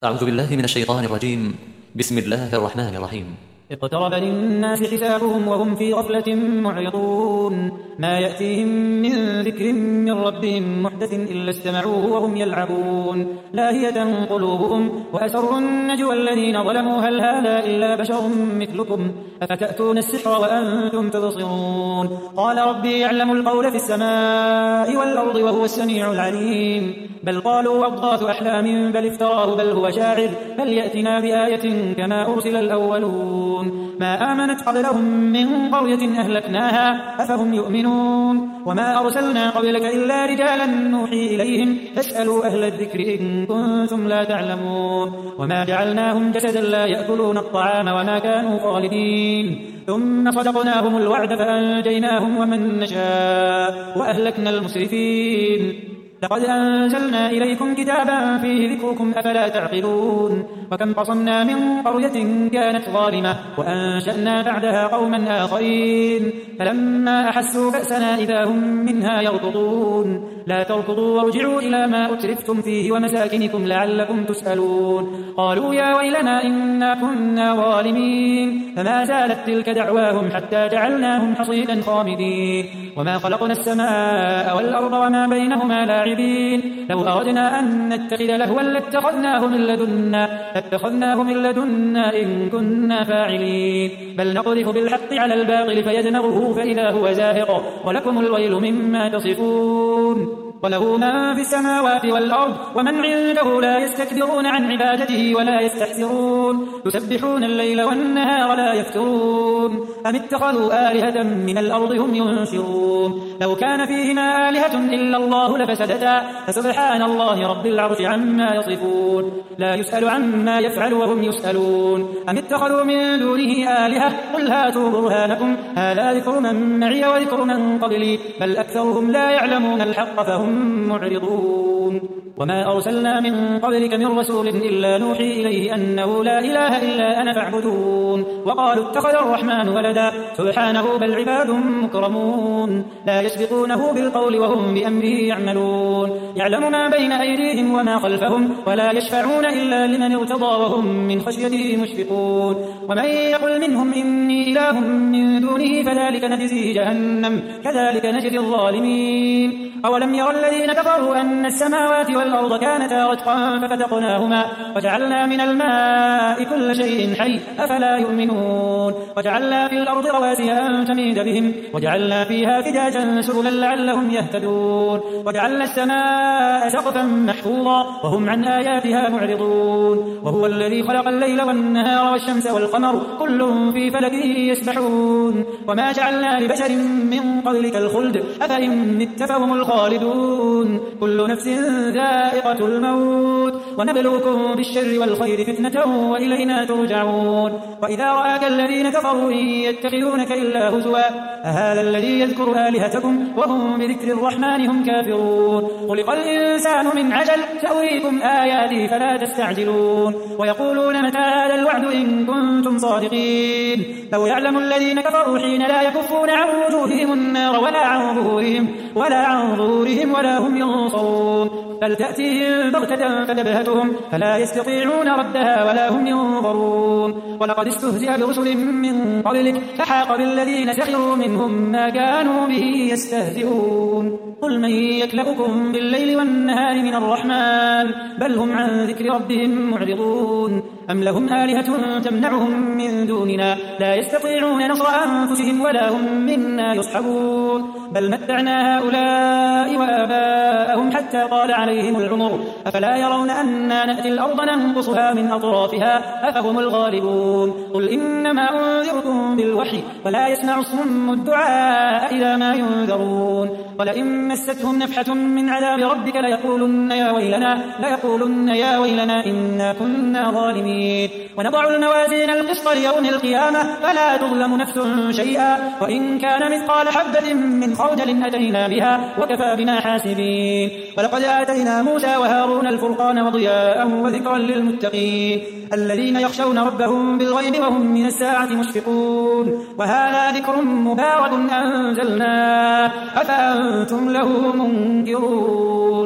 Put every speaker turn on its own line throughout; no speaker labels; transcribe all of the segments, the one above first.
أعوذ بالله من الشيطان الرجيم. بسم الله الرحمن الرحيم.
اقترب للناس حسابهم وهم في غفلة معرضون ما يأتيهم من ذكر من ربهم محدث إلا استمعوه وهم يلعبون لاهية قلوبهم وأسروا النجوى الذين ظلموا هل هذا إلا بشر مثلكم أفتأتون السحر وأنتم تبصرون قال ربي يعلم القول في السماء والأرض وهو السميع العليم بل قالوا أضغاث أحلام بل افتراه بل هو شاعر فليأتنا بآية كما أرسل الأولون ما آمنت قبلهم من قرية أهلكناها أفهم يؤمنون وما أرسلنا قبلك إلا رجالا نوحي إليهم فاسألوا أهل الذكر إن كنتم لا تعلمون وما جعلناهم جسدا لا يأكلون الطعام وما كانوا خالدين ثم صدقناهم الوعد فأنجيناهم ومن نشاء وأهلكنا المسرفين لقد أنزلنا إليكم كتابا فيه ذكركم أفلا تعقلون وكم قصمنا من قرية كانت ظالمة وأنشأنا بعدها قوما آخرين فلما أحسوا بأسنا إذا هم منها يركضون لا تركضوا وارجعوا إلى ما أترفتم فيه ومساكنكم لعلكم تسألون قالوا يا ويلنا إنا كنا ظالمين فما زالت تلك دعواهم حتى جعلناهم حصيدا خامدين وما خلقنا السماء والأرض وما بينهما لاعبين لو أردنا أن نتخذ لهوا لاتخذناه من لدنا إن كنا فاعلين بل نقذف بالحق على الباطل فيدمغه فإذا هو زاهق ولكم الويل مما تصفون وله من في السماوات والأرض ومن عنده لا يستكبرون عن عبادته ولا يستحسرون يسبحون الليل والنهار لا يفترون أم اتخذوا آلهة من الأرض هم ينشرون لو كان فيهما آلهة إلا الله لفسدتا فسبحان الله رب العرش عما يصفون لا يسأل عما يفعل وهم يسألون أم اتخذوا من دونه آلهة قل هاتوا برهانكم هذا ذكر من معي وذكر من قبلي بل أكثرهم لا يعلمون الحق فهم معرضون وما أرسلنا من قبلك من رسول إلا نوحي إليه أنه لا إله إلا أنا فاعبدون وقالوا اتخذ الرحمن ولدا سبحانه بل عباد مكرمون لا يسبقونه بالقول وهم بأمره يعملون يعلم ما بين أيديهم وما خلفهم ولا يشفعون إلا لمن ارتضى وهم من خشيته مشفقون ومن يقل منهم إني إله من دونه فذلك نجزيه جهنم كذلك نجزي الظالمين أولم ير الذين كفروا أن السماوات والأرض كانتا رتقا ففتقناهما وجعلنا من الماء كل شيء حي أفلا يؤمنون وجعلنا في الأرض رواسي أن تميد بهم وجعلنا فيها فجاجا سبلا لعلهم يهتدون وجعلنا السماء سقفا محفوظا وهم عن آياتها معرضون وهو الذي خلق الليل والنهار والشمس والقمر كل في فلك يسبحون وما جعلنا لبشر من قبلك الخلد أفإن مت فهم الخالدون كل نفس ذائقة الموت ونبلوكم بالشر والخير فتنة وإلينا ترجعون وإذا رآك الذين كفروا إن يتخذونك إلا هزوا أهذا الذي يذكر آلهتكم وهم بذكر الرحمن هم كافرون خلق الإنسان من عجل سأريكم آياتي فلا تستعجلون ويقولون متى هذا الوعد إن كنتم صادقين لو يعلم الذين كفروا حين لا يكفون عن وجوههم النار ولا عن ظهورهم ولا هم ينصرون بل تأتيهم بغتة فتبهتهم فلا يستطيعون ردها ولا هم ينظرون ولقد استهزئ برسل من قبلك فحاق بالذين سخروا منهم ما كانوا به يستهزئون قل من يكلؤكم بالليل والنهار من الرحمن بل هم عن ذكر ربهم معرضون أم لهم آلهة تمنعهم من دوننا لا يستطيعون نصر أنفسهم ولا هم منا يصحبون بل متعنا هؤلاء وآباءهم حتى طال عليهم العمر أفلا يرون أنا نأتي الأرض ننقصها من أطرافها أفهم الغالبون قل إنما أنذركم بالوحي ولا يسمع الصم الدعاء إذا ما ينذرون ولئن مستهم نفحة من عذاب ربك ليقولن يا ويلنا إنا كنا ظالمين ونضع الموازين القسط ليوم القيامة فلا تظلم نفس شيئا وإن كان مثقال حبة من خردل أتينا بها وكفى بنا حاسبين ولقد آتينا موسى وهارون الفرقان وضياء وذكرا للمتقين الذين يخشون ربهم بالغيب وهم من الساعة مشفقون وهذا ذكر مبارك أنزلناه أفأنتم له منكرون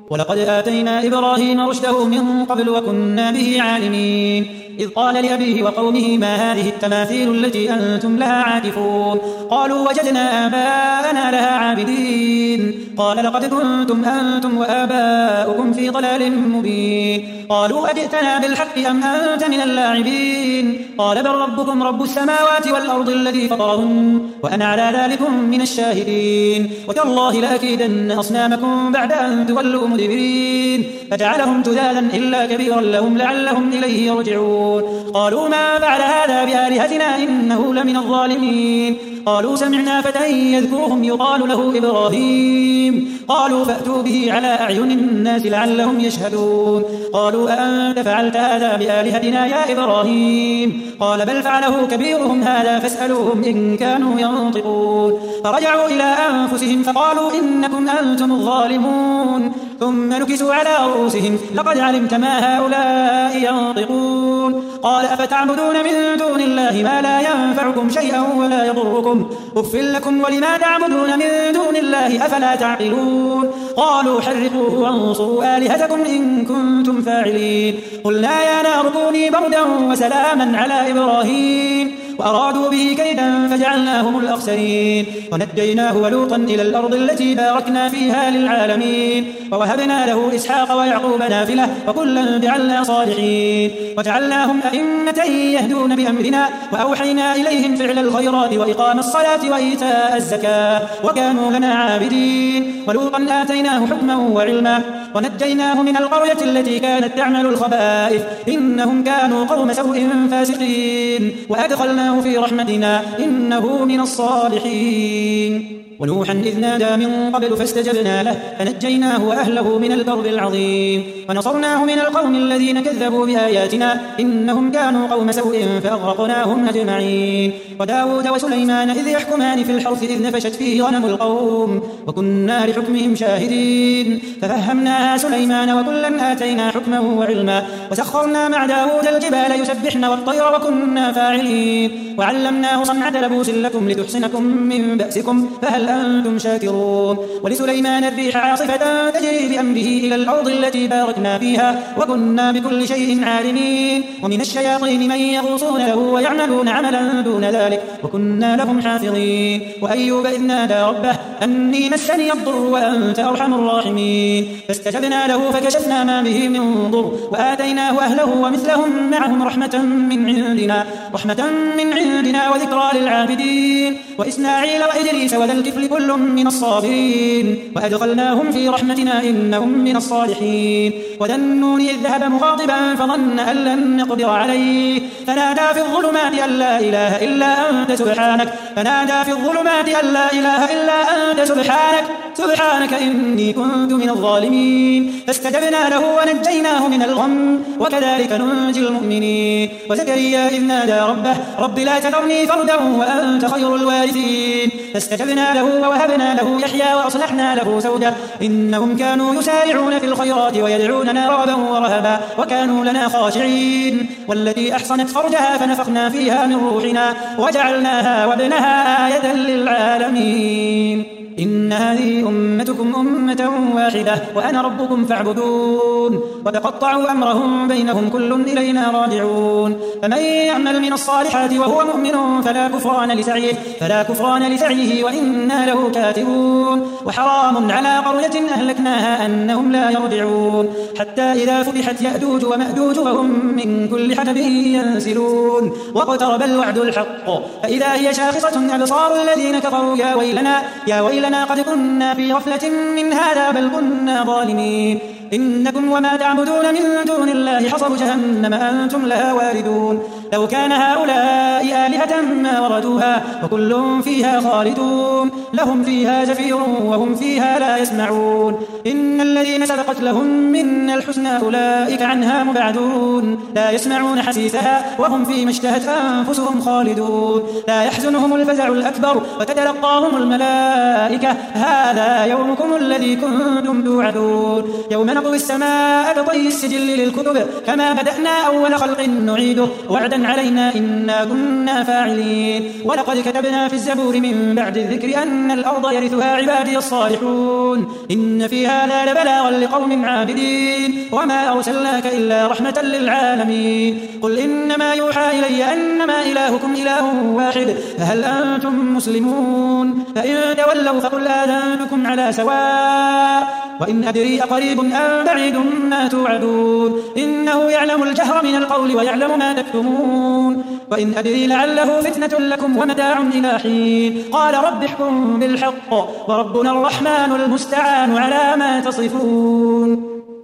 ولقد آتينا إبراهيم رشده من قبل وكنا به عالمين إذ قال لأبيه وقومه ما هذه التماثيل التي أنتم لها عاكفون قالوا وجدنا آباءنا لها عابدين قال لقد كنتم أنتم وآباؤكم في ضلال مبين قالوا أجئتنا بالحق أم أنت من اللاعبين قال بل ربكم رب السماوات والأرض الذي فطرهن وأنا على ذلكم من الشاهدين وتالله لأكيدن أصنامكم بعد أن تولوا مدبرين فجعلهم جذاذا إلا كبيرا لهم لعلهم إليه يرجعون قالوا ما فعل هذا بآلهتنا إنه لمن الظالمين قالوا سمعنا فتى يذكرهم يقال له إبراهيم قالوا فأتوا به على أعين الناس لعلهم يشهدون قالوا أأنت فعلت هذا بآلهتنا يا إبراهيم قال بل فعله كبيرهم هذا فاسألوهم إن كانوا ينطقون فرجعوا إلى أنفسهم فقالوا إنكم أنتم الظالمون ثم نكسوا على رؤوسهم لقد علمت ما هؤلاء ينطقون قال أفتعبدون من دون الله ما لا ينفعكم شيئا ولا يضركم أف لكم ولما تعبدون من دون الله أفلا تعقلون قالوا حرقوه وانصروا آلهتكم إن كنتم فاعلين قلنا يا نار كوني بردا وسلاما على إبراهيم وأرادوا به كيدا فجعلناهم الأخسرين ونجيناه ولوطا إلى الأرض التي باركنا فيها للعالمين ووهبنا له إسحاق ويعقوب نافلة وكلا جعلنا صالحين وجعلناهم أئمة يهدون بأمرنا وأوحينا إليهم فعل الخيرات وإقام الصلاة وإيتاء الزكاة وكانوا لنا عابدين ولوطا آتيناه حكما وعلما ونجيناه من القرية التي كانت تعمل الخبائث إنهم كانوا قوم سوء فاسقين وأدخلناه في رحمتنا إنه من الصالحين ونوحا إذ نادى من قبل فاستجبنا له فنجيناه وأهله من الكرب العظيم ونصرناه من القوم الذين كذبوا بآياتنا إنهم كانوا قوم سوء فأغرقناهم أجمعين وداود وسليمان إذ يحكمان في الحرث إذ نفشت فيه غنم القوم وكنا لحكمهم شاهدين ففهمناها سليمان وكلا آتينا حكما وعلما وسخرنا مع داود الجبال يسبحن والطير وكنا فاعلين وعلمناه صنعة لبوس لكم لتحصنكم من بأسكم فهل أنتم شاكرون ولسليمان الريح عاصفة تجري بأمره إلى الأرض التي باركنا فيها وكنا بكل شيء عالمين ومن الشياطين من يغوصون له ويعملون عملا دون ذلك وكنا لهم حافظين وأيوب إذ نادى ربه أني مسني الضر وأنت أرحم الراحمين فاستجبنا له فكشفنا ما به من ضر وآتيناه أهله ومثلهم معهم رحمة من عندنا وذكرى للعابدين وإسماعيل وإدريس وذا الكفل كل من الصابرين وأدخلناهم في رحمتنا إنهم من الصالحين وذا النون إذ ذهب مغاضبا فظن أن لن نقدر عليه فنادى في الظلمات أن لا إله إلا أنت سبحانك إني كنت من الظالمين فاستجبنا له ونجيناه من الغم وكذلك ننجي المؤمنين وزكريا إذ نادى ربه رب لا تذرني فردا وأنت خير الوارثين فاستجبنا له ووهبنا له يحيى وأصلحنا له زوجه إنهم كانوا يسارعون في الخيرات ويدعوننا رغبا ورهبا وكانوا لنا خاشعين والتي أحصنت فرجها فنفخنا فيها من روحنا وجعلناها وابنها آية للعالمين إن هذه أمتكم أمة واحدة وأنا ربكم فاعبدون وتقطعوا أمرهم بينهم كل إلينا راجعون فمن يعمل من الصالحات وهو مؤمن فلا كفران لسعيه وإنا له كاتبون وحرام على قرية أهلكناها أنهم لا يرجعون حتى إذا فتحت يأجوج ومأجوج وهم من كل حدب ينسلون واقترب الوعد الحق فإذا هي شاخصة أبصار الذين كفروا يا ويلنا قد كنا في غفلة من هذا بل كنا ظالمين إنكم وما تعبدون من دون الله حصب جهنم أنتم لها واردون لو كان هؤلاء آلهة ما وردوها وكل فيها خالدون لهم فيها زفير وهم فيها لا يسمعون إن الذين سبقت لهم من الحسنى أولئك عنها مبعدون لا يسمعون حسيسها وهم فيما اشتهت أنفسهم خالدون لا يحزنهم الفزع الأكبر وتتلقاهم الملائكة هذا يومكم الذي كنتم توعدون يوم نطوي السماء كطي السجل للكتب كما بدأنا أول خلق نعيده وعدا عرضا علينا إنا كنا فاعلين ولقد كتبنا في الزبور من بعد الذكر أن الأرض يرثها عبادي الصالحون إن في هذا لبلاغا لقوم عابدين وما أرسلناك إلا رحمة للعالمين قل إنما يوحى إلي أنما إلهكم إله واحد فهل أنتم مسلمون فإن تولوا فقل آذنتكم على سواء وإن أدري أقريب أم بعيد ما توعدون إنه يعلم الجهر من القول ويعلم ما تكتمون وإن أدري لعله فتنة لكم ومتاع إلى حين قال رب احكم بالحق وربنا الرحمن المستعان على ما تصفون